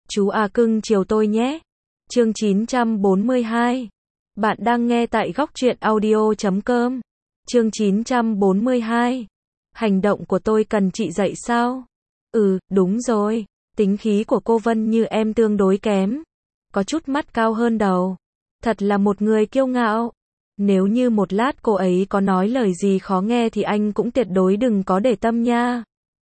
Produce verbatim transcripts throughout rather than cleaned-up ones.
Chú à cưng chiều tôi nhé. Chương chín trăm bốn mươi hai. Bạn đang nghe tại góc truyện audio chấm com. Chương chín trăm bốn mươi hai. Hành động của tôi cần chị dạy sao? Ừ, đúng rồi. Tính khí của cô Vân Như em tương đối kém. Có chút mắt cao hơn đầu. Thật là một người kiêu ngạo. Nếu như một lát cô ấy có nói lời gì khó nghe thì anh cũng tuyệt đối đừng có để tâm nha.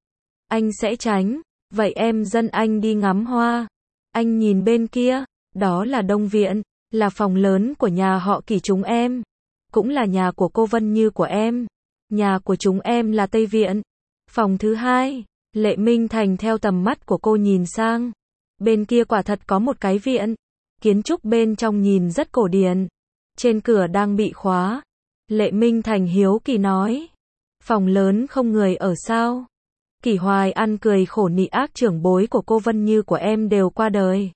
Anh sẽ tránh. Vậy em dẫn anh đi ngắm hoa. Anh nhìn bên kia, đó là Đông Viện, là phòng lớn của nhà họ Kỷ chúng em. Cũng là nhà của cô Vân Như của em. Nhà của chúng em là Tây Viện. Phòng thứ hai, Lệ Minh Thành theo tầm mắt của cô nhìn sang. Bên kia quả thật có một cái viện. Kiến trúc bên trong nhìn rất cổ điển. Trên cửa đang bị khóa. Lệ Minh Thành hiếu kỳ nói. Phòng lớn không người ở sao? Kỷ Hoài An cười khổ nị ác trưởng bối của cô Vân Như của em đều qua đời.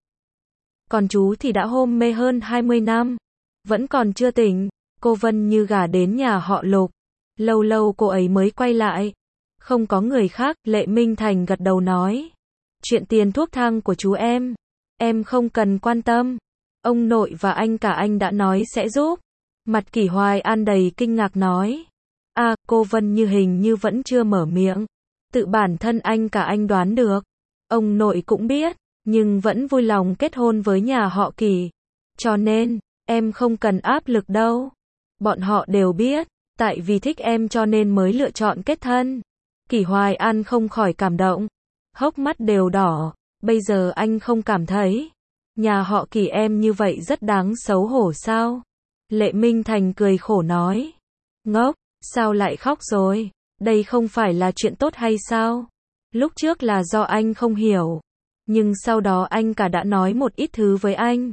Còn chú thì đã hôn mê hơn hai mươi năm. Vẫn còn chưa tỉnh. Cô Vân Như gả đến nhà họ Lục. Lâu lâu cô ấy mới quay lại. Không có người khác, Lệ Minh Thành gật đầu nói. Chuyện tiền thuốc thang của chú em. Em không cần quan tâm. Ông nội và anh cả anh đã nói sẽ giúp. Mặt Kỷ Hoài An đầy kinh ngạc nói. À, cô Vân Như hình như vẫn chưa mở miệng. Tự bản thân anh cả anh đoán được. Ông nội cũng biết, nhưng vẫn vui lòng kết hôn với nhà họ Kỷ. Cho nên, em không cần áp lực đâu. Bọn họ đều biết, tại vì thích em cho nên mới lựa chọn kết thân. Kỷ Hoài An không khỏi cảm động. Hốc mắt đều đỏ, bây giờ anh không cảm thấy. Nhà họ Kỷ em như vậy rất đáng xấu hổ sao? Lệ Minh Thành cười khổ nói. Ngốc, sao lại khóc rồi? Đây không phải là chuyện tốt hay sao? Lúc trước là do anh không hiểu. Nhưng sau đó anh cả đã nói một ít thứ với anh.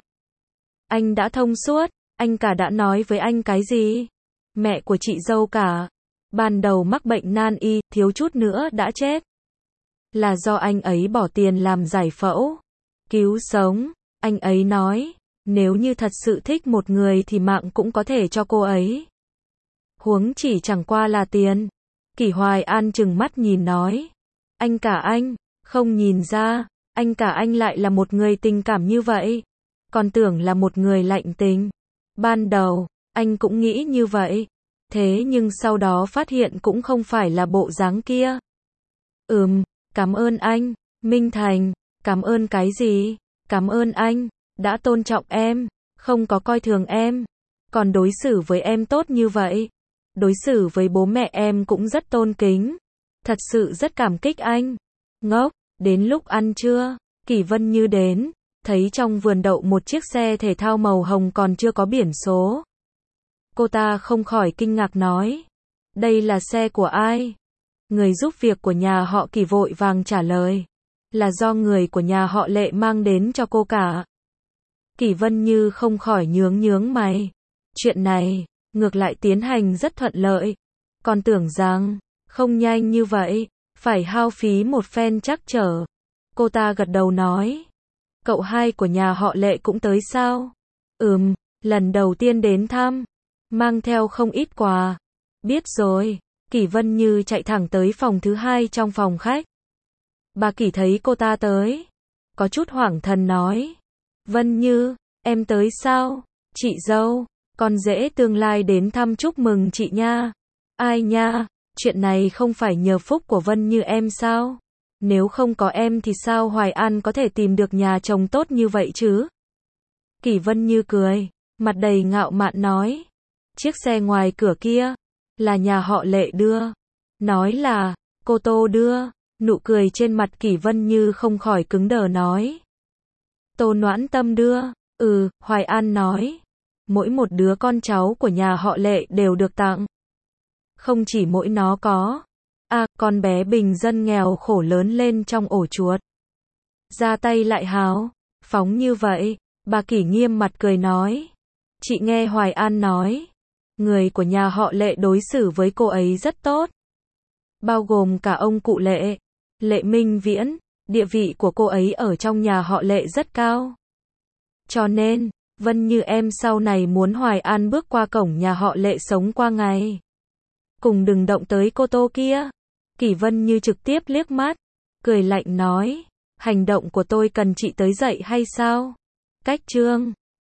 Anh đã thông suốt. Anh cả đã nói với anh cái gì? Mẹ của chị dâu cả. Ban đầu mắc bệnh nan y, thiếu chút nữa đã chết. Là do anh ấy bỏ tiền làm giải phẫu. Cứu sống. Anh ấy nói. Nếu như thật sự thích một người thì mạng cũng có thể cho cô ấy. Huống chỉ chẳng qua là tiền. Kỷ Hoài An trừng mắt nhìn nói. Anh cả anh, không nhìn ra, anh cả anh lại là một người tình cảm như vậy. Còn tưởng là một người lạnh tình. Ban đầu, anh cũng nghĩ như vậy. Thế nhưng sau đó phát hiện cũng không phải là bộ dáng kia. Ừm, cảm ơn anh, Minh Thành, cảm ơn cái gì? Cảm ơn anh, đã tôn trọng em, không có coi thường em, còn đối xử với em tốt như vậy. Đối xử với bố mẹ em cũng rất tôn kính. Thật sự rất cảm kích anh. Ngốc, đến lúc ăn trưa, Kỷ Vân Như đến, thấy trong vườn đậu một chiếc xe thể thao màu hồng còn chưa có biển số. Cô ta không khỏi kinh ngạc nói. Đây là xe của ai? Người giúp việc của nhà họ Kỷ vội vàng trả lời. Là do người của nhà họ Lệ mang đến cho cô cả. Kỷ Vân Như không khỏi nhướng nhướng mày. Chuyện này ngược lại tiến hành rất thuận lợi. Còn tưởng rằng, không nhanh như vậy, phải hao phí một phen trắc trở. Cô ta gật đầu nói. Cậu hai của nhà họ Lệ cũng tới sao? Ừm, lần đầu tiên đến thăm. Mang theo không ít quà. Biết rồi, Kỷ Vân Như chạy thẳng tới phòng thứ hai trong phòng khách. Bà Kỷ thấy cô ta tới. Có chút hoảng thần nói. Vân Như, em tới sao? Chị dâu. Con rể tương lai đến thăm chúc mừng chị nha. Ai nha, chuyện này không phải nhờ phúc của Vân Như em sao? Nếu không có em thì sao Hoài An có thể tìm được nhà chồng tốt như vậy chứ? Kỷ Vân Như cười, mặt đầy ngạo mạn nói. Chiếc xe ngoài cửa kia, là nhà họ Lệ đưa. Nói là, cô Tô đưa, nụ cười trên mặt Kỷ Vân Như không khỏi cứng đờ nói. Tô Noãn Tâm đưa, ừ, Hoài An nói. Mỗi một đứa con cháu của nhà họ Lệ đều được tặng. Không chỉ mỗi nó có. À, con bé bình dân nghèo khổ lớn lên trong ổ chuột. Ra tay lại háo, phóng như vậy. Bà Kỷ nghiêm mặt cười nói. Chị nghe Hoài An nói. Người của nhà họ Lệ đối xử với cô ấy rất tốt. Bao gồm cả ông cụ Lệ. Lệ Minh Viễn. Địa vị của cô ấy ở trong nhà họ Lệ rất cao. Cho nên, Vân Như em sau này muốn Hoài An bước qua cổng nhà họ Lệ sống qua ngày. Cùng đừng động tới cô Tô kia. Kỷ Vân Như trực tiếp liếc mắt, cười lạnh nói. Hành động của tôi cần chị tới dậy hay sao? Cách chương